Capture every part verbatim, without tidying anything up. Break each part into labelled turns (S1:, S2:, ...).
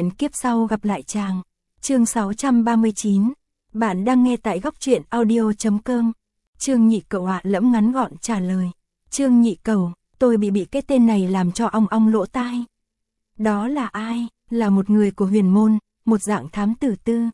S1: Hẹn kiếp sau gặp lại chàng. Chương sáu trăm ba mươi chín. Bạn đang nghe tại góc truyện audio chấm com. Trương Nhị Cẩu Hạ Lẫm ngắn gọn trả lời. Trương Nhị Cẩu, tôi bị bị cái tên này làm cho ong ong lỗ tai. Đó là ai? Là một người của huyền môn, một dạng thám tử tư.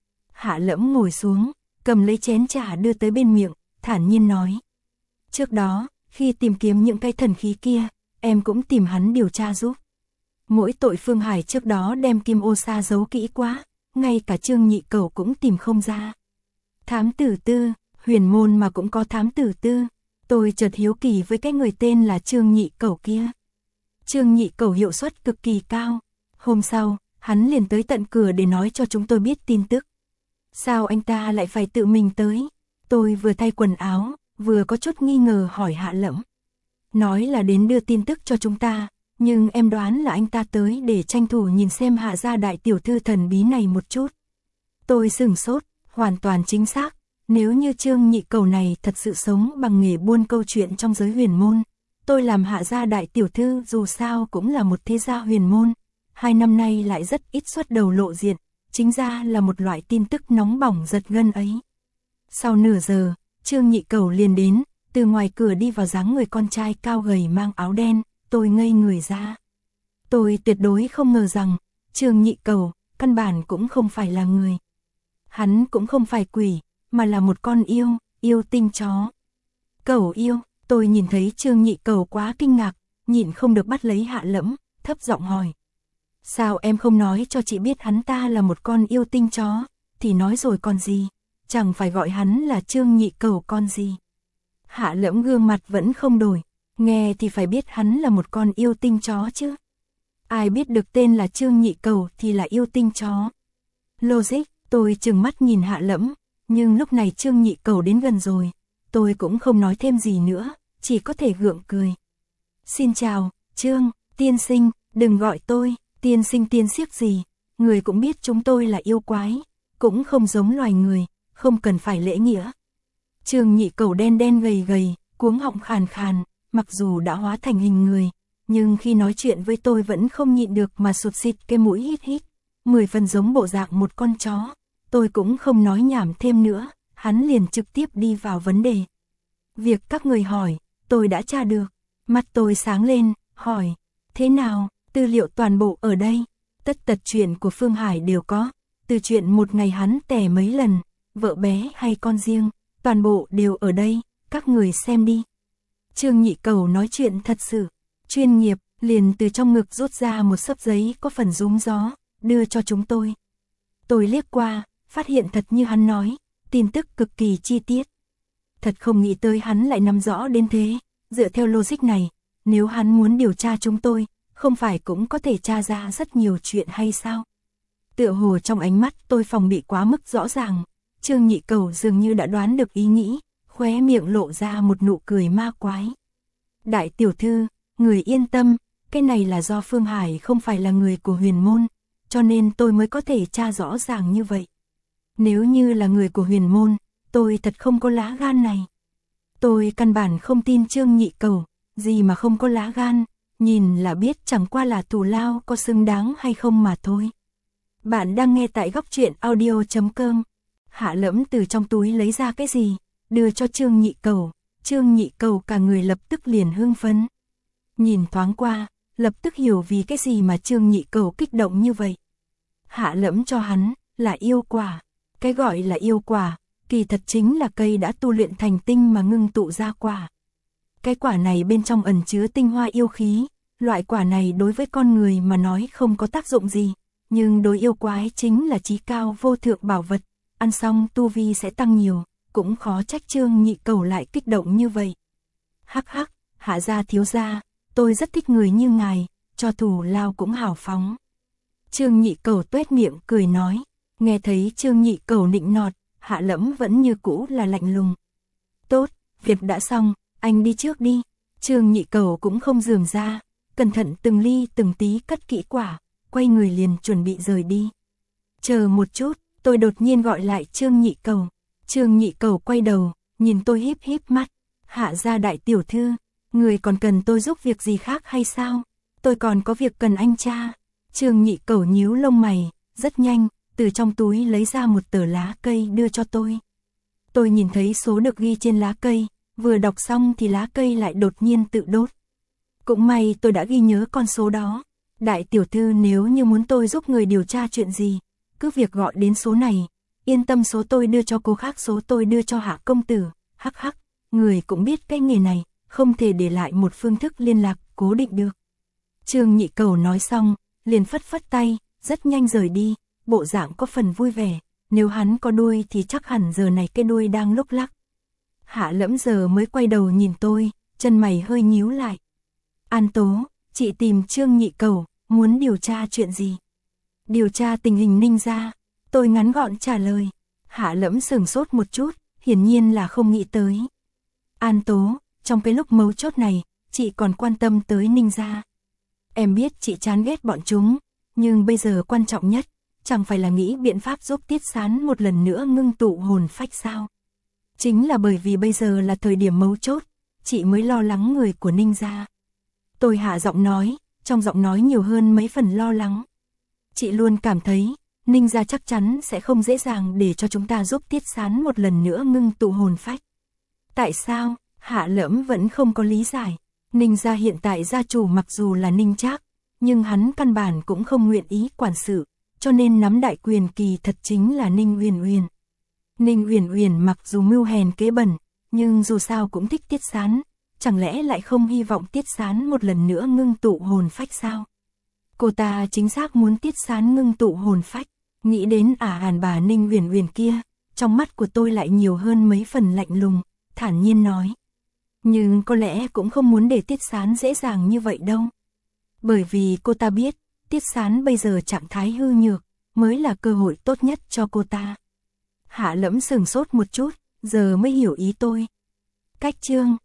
S1: Hạ Lẫm ngồi xuống, cầm lấy chén trà đưa tới bên miệng, thản nhiên nói. Trước đó, khi tìm kiếm những cái thần khí kia, em cũng tìm hắn điều tra giúp. Mỗi tội Phương Hải trước đó đem kim ô sa giấu kỹ quá, ngay cả Trương Nhị Cẩu cũng tìm không ra. Thám tử tư, huyền môn mà cũng có thám tử tư. Tôi chợt hiếu kỳ với cái người tên là Trương Nhị Cẩu kia. Trương Nhị Cẩu hiệu suất cực kỳ cao. Hôm sau, hắn liền tới tận cửa để nói cho chúng tôi biết tin tức. Sao anh ta lại phải tự mình tới? Tôi vừa thay quần áo, vừa có chút nghi ngờ hỏi Hạ Lẫm. Nói là đến đưa tin tức cho chúng ta, nhưng em đoán là anh ta tới để tranh thủ nhìn xem Hạ gia đại tiểu thư thần bí này một chút. Tôi sửng sốt, hoàn toàn chính xác. Nếu như Trương Nhị Cẩu này thật sự sống bằng nghề buôn câu chuyện trong giới huyền môn, tôi làm Hạ gia đại tiểu thư dù sao cũng là một thế gia huyền môn, hai năm nay lại rất ít xuất đầu lộ diện, chính ra là một loại tin tức nóng bỏng giật gân ấy. Sau nửa giờ, Trương Nhị Cẩu liền đến, từ ngoài cửa đi vào dáng người con trai cao gầy mang áo đen, tôi ngây người ra. Tôi tuyệt đối không ngờ rằng, Trương Nhị Cẩu, căn bản cũng không phải là người. Hắn cũng không phải quỷ, mà là một con yêu, yêu tinh chó. Cẩu yêu, tôi nhìn thấy Trương Nhị Cẩu quá kinh ngạc, nhịn không được bắt lấy Hạ Lẫm, thấp giọng hỏi. Sao em không nói cho chị biết hắn ta là một con yêu tinh chó, thì nói rồi còn gì, chẳng phải gọi hắn là Trương Nhị Cẩu con gì. Hạ Lẫm gương mặt vẫn không đổi, nghe thì phải biết hắn là một con yêu tinh chó chứ. Ai biết được tên là Trương Nhị Cẩu thì là yêu tinh chó. Logic, tôi trừng mắt nhìn Hạ Lẫm, nhưng lúc này Trương Nhị Cẩu đến gần rồi, tôi cũng không nói thêm gì nữa, chỉ có thể gượng cười. Xin chào, Trương, tiên sinh, đừng gọi tôi, tiên sinh tiên siếc gì, người cũng biết chúng tôi là yêu quái, cũng không giống loài người, không cần phải lễ nghĩa. Trương Nhị Cẩu đen đen gầy gầy, cuống họng khàn khàn, mặc dù đã hóa thành hình người, nhưng khi nói chuyện với tôi vẫn không nhịn được mà sụt xịt cái mũi hít hít, mười phần giống bộ dạng một con chó. Tôi cũng không nói nhảm thêm nữa, hắn liền trực tiếp đi vào vấn đề. Việc các người hỏi, tôi đã tra được. Mắt tôi sáng lên, hỏi, thế nào, tư liệu toàn bộ ở đây. Tất tật chuyện của Phương Hải đều có, từ chuyện một ngày hắn tè mấy lần, vợ bé hay con riêng, toàn bộ đều ở đây, các người xem đi. Trương Nhị Cẩu nói chuyện thật sự, chuyên nghiệp, liền từ trong ngực rút ra một xấp giấy có phần rúm gió, đưa cho chúng tôi. Tôi liếc qua, phát hiện thật như hắn nói, tin tức cực kỳ chi tiết. Thật không nghĩ tới hắn lại nắm rõ đến thế, dựa theo logic này, nếu hắn muốn điều tra chúng tôi, không phải cũng có thể tra ra rất nhiều chuyện hay sao? Tựa hồ trong ánh mắt tôi phòng bị quá mức rõ ràng, Trương Nhị Cẩu dường như đã đoán được ý nghĩ, khóe miệng lộ ra một nụ cười ma quái. Đại tiểu thư, người yên tâm, cái này là do Phương Hải không phải là người của huyền môn, cho nên tôi mới có thể tra rõ ràng như vậy. Nếu như là người của huyền môn, tôi thật không có lá gan này. Tôi căn bản không tin Trương Nhị Cẩu, gì mà không có lá gan, nhìn là biết chẳng qua là thù lao có xứng đáng hay không mà thôi. Bạn đang nghe tại góc truyện audio chấm com. Hạ Lẫm từ trong túi lấy ra cái gì, đưa cho Trương Nhị Cẩu. Trương Nhị Cẩu cả người lập tức liền hưng phấn. Nhìn thoáng qua, lập tức hiểu vì cái gì mà Trương Nhị Cẩu kích động như vậy. Hạ Lẫm cho hắn là yêu quả. Cái gọi là yêu quả, kỳ thật chính là cây đã tu luyện thành tinh mà ngưng tụ ra quả. Cái quả này bên trong ẩn chứa tinh hoa yêu khí, loại quả này đối với con người mà nói không có tác dụng gì, nhưng đối yêu quái chính là chí cao vô thượng bảo vật, ăn xong tu vi sẽ tăng nhiều, cũng khó trách Trương Nhị Cẩu lại kích động như vậy. Hắc hắc, Hạ gia thiếu gia, tôi rất thích người như ngài, cho thù lao cũng hào phóng. Trương Nhị Cẩu tuét miệng cười nói. Nghe thấy Trương Nhị Cẩu nịnh nọt, Hạ Lẫm vẫn như cũ là lạnh lùng. Tốt, việc đã xong, anh đi trước đi. Trương Nhị Cẩu cũng không rườm ra, cẩn thận từng ly từng tí cất kỹ quả, quay người liền chuẩn bị rời đi. Chờ một chút, tôi đột nhiên gọi lại Trương Nhị Cẩu. Trương Nhị Cẩu quay đầu, nhìn tôi híp híp mắt. Hạ gia đại tiểu thư, người còn cần tôi giúp việc gì khác hay sao? Tôi còn có việc cần anh tra. Trương Nhị Cẩu nhíu lông mày, rất nhanh, từ trong túi lấy ra một tờ lá cây đưa cho tôi. Tôi nhìn thấy số được ghi trên lá cây, vừa đọc xong thì lá cây lại đột nhiên tự đốt. Cũng may tôi đã ghi nhớ con số đó. Đại tiểu thư nếu như muốn tôi giúp người điều tra chuyện gì, cứ việc gọi đến số này. Yên tâm, số tôi đưa cho cô khác, số tôi đưa cho Hạ công tử. Hắc hắc, người cũng biết cái nghề này, không thể để lại một phương thức liên lạc cố định được. Trương Nhị Cẩu nói xong, liền phất phất tay, rất nhanh rời đi, bộ dạng có phần vui vẻ. Nếu hắn có đuôi thì chắc hẳn giờ này cái đuôi đang lúc lắc. Hạ Lẫm giờ mới quay đầu nhìn tôi, chân mày hơi nhíu lại. An Tố, chị tìm Trương Nhị Cẩu, muốn điều tra chuyện gì? Điều tra tình hình Ninh gia, tôi ngắn gọn trả lời. Hạ Lẫm sửng sốt một chút, hiển nhiên là không nghĩ tới. An Tố, trong cái lúc mấu chốt này, chị còn quan tâm tới Ninh gia. Em biết chị chán ghét bọn chúng, nhưng bây giờ quan trọng nhất, chẳng phải là nghĩ biện pháp giúp Tiết Sán một lần nữa ngưng tụ hồn phách sao? Chính là bởi vì bây giờ là thời điểm mấu chốt, chị mới lo lắng người của Ninh gia. Tôi hạ giọng nói, trong giọng nói nhiều hơn mấy phần lo lắng. Chị luôn cảm thấy, Ninh gia chắc chắn sẽ không dễ dàng để cho chúng ta giúp Tiết Sán một lần nữa ngưng tụ hồn phách. Tại sao? Hạ Lẫm vẫn không có lý giải. Ninh gia hiện tại gia chủ mặc dù là Ninh Trác, nhưng hắn căn bản cũng không nguyện ý quản sự, cho nên nắm đại quyền kỳ thật chính là Ninh Uyển Uyển. Ninh Uyển Uyển mặc dù mưu hèn kế bẩn, nhưng dù sao cũng thích Tiết Sán, chẳng lẽ lại không hy vọng Tiết Sán một lần nữa ngưng tụ hồn phách sao? Cô ta chính xác muốn Tiết Sán ngưng tụ hồn phách, nghĩ đến ả hàn bà Ninh Uyển Uyển kia, trong mắt của tôi lại nhiều hơn mấy phần lạnh lùng, thản nhiên nói. Nhưng có lẽ cũng không muốn để Tiết Sán dễ dàng như vậy đâu. Bởi vì cô ta biết, Tiết Sán bây giờ trạng thái hư nhược, mới là cơ hội tốt nhất cho cô ta. Hạ Lẫm sửng sốt một chút, giờ mới hiểu ý tôi. Cách chương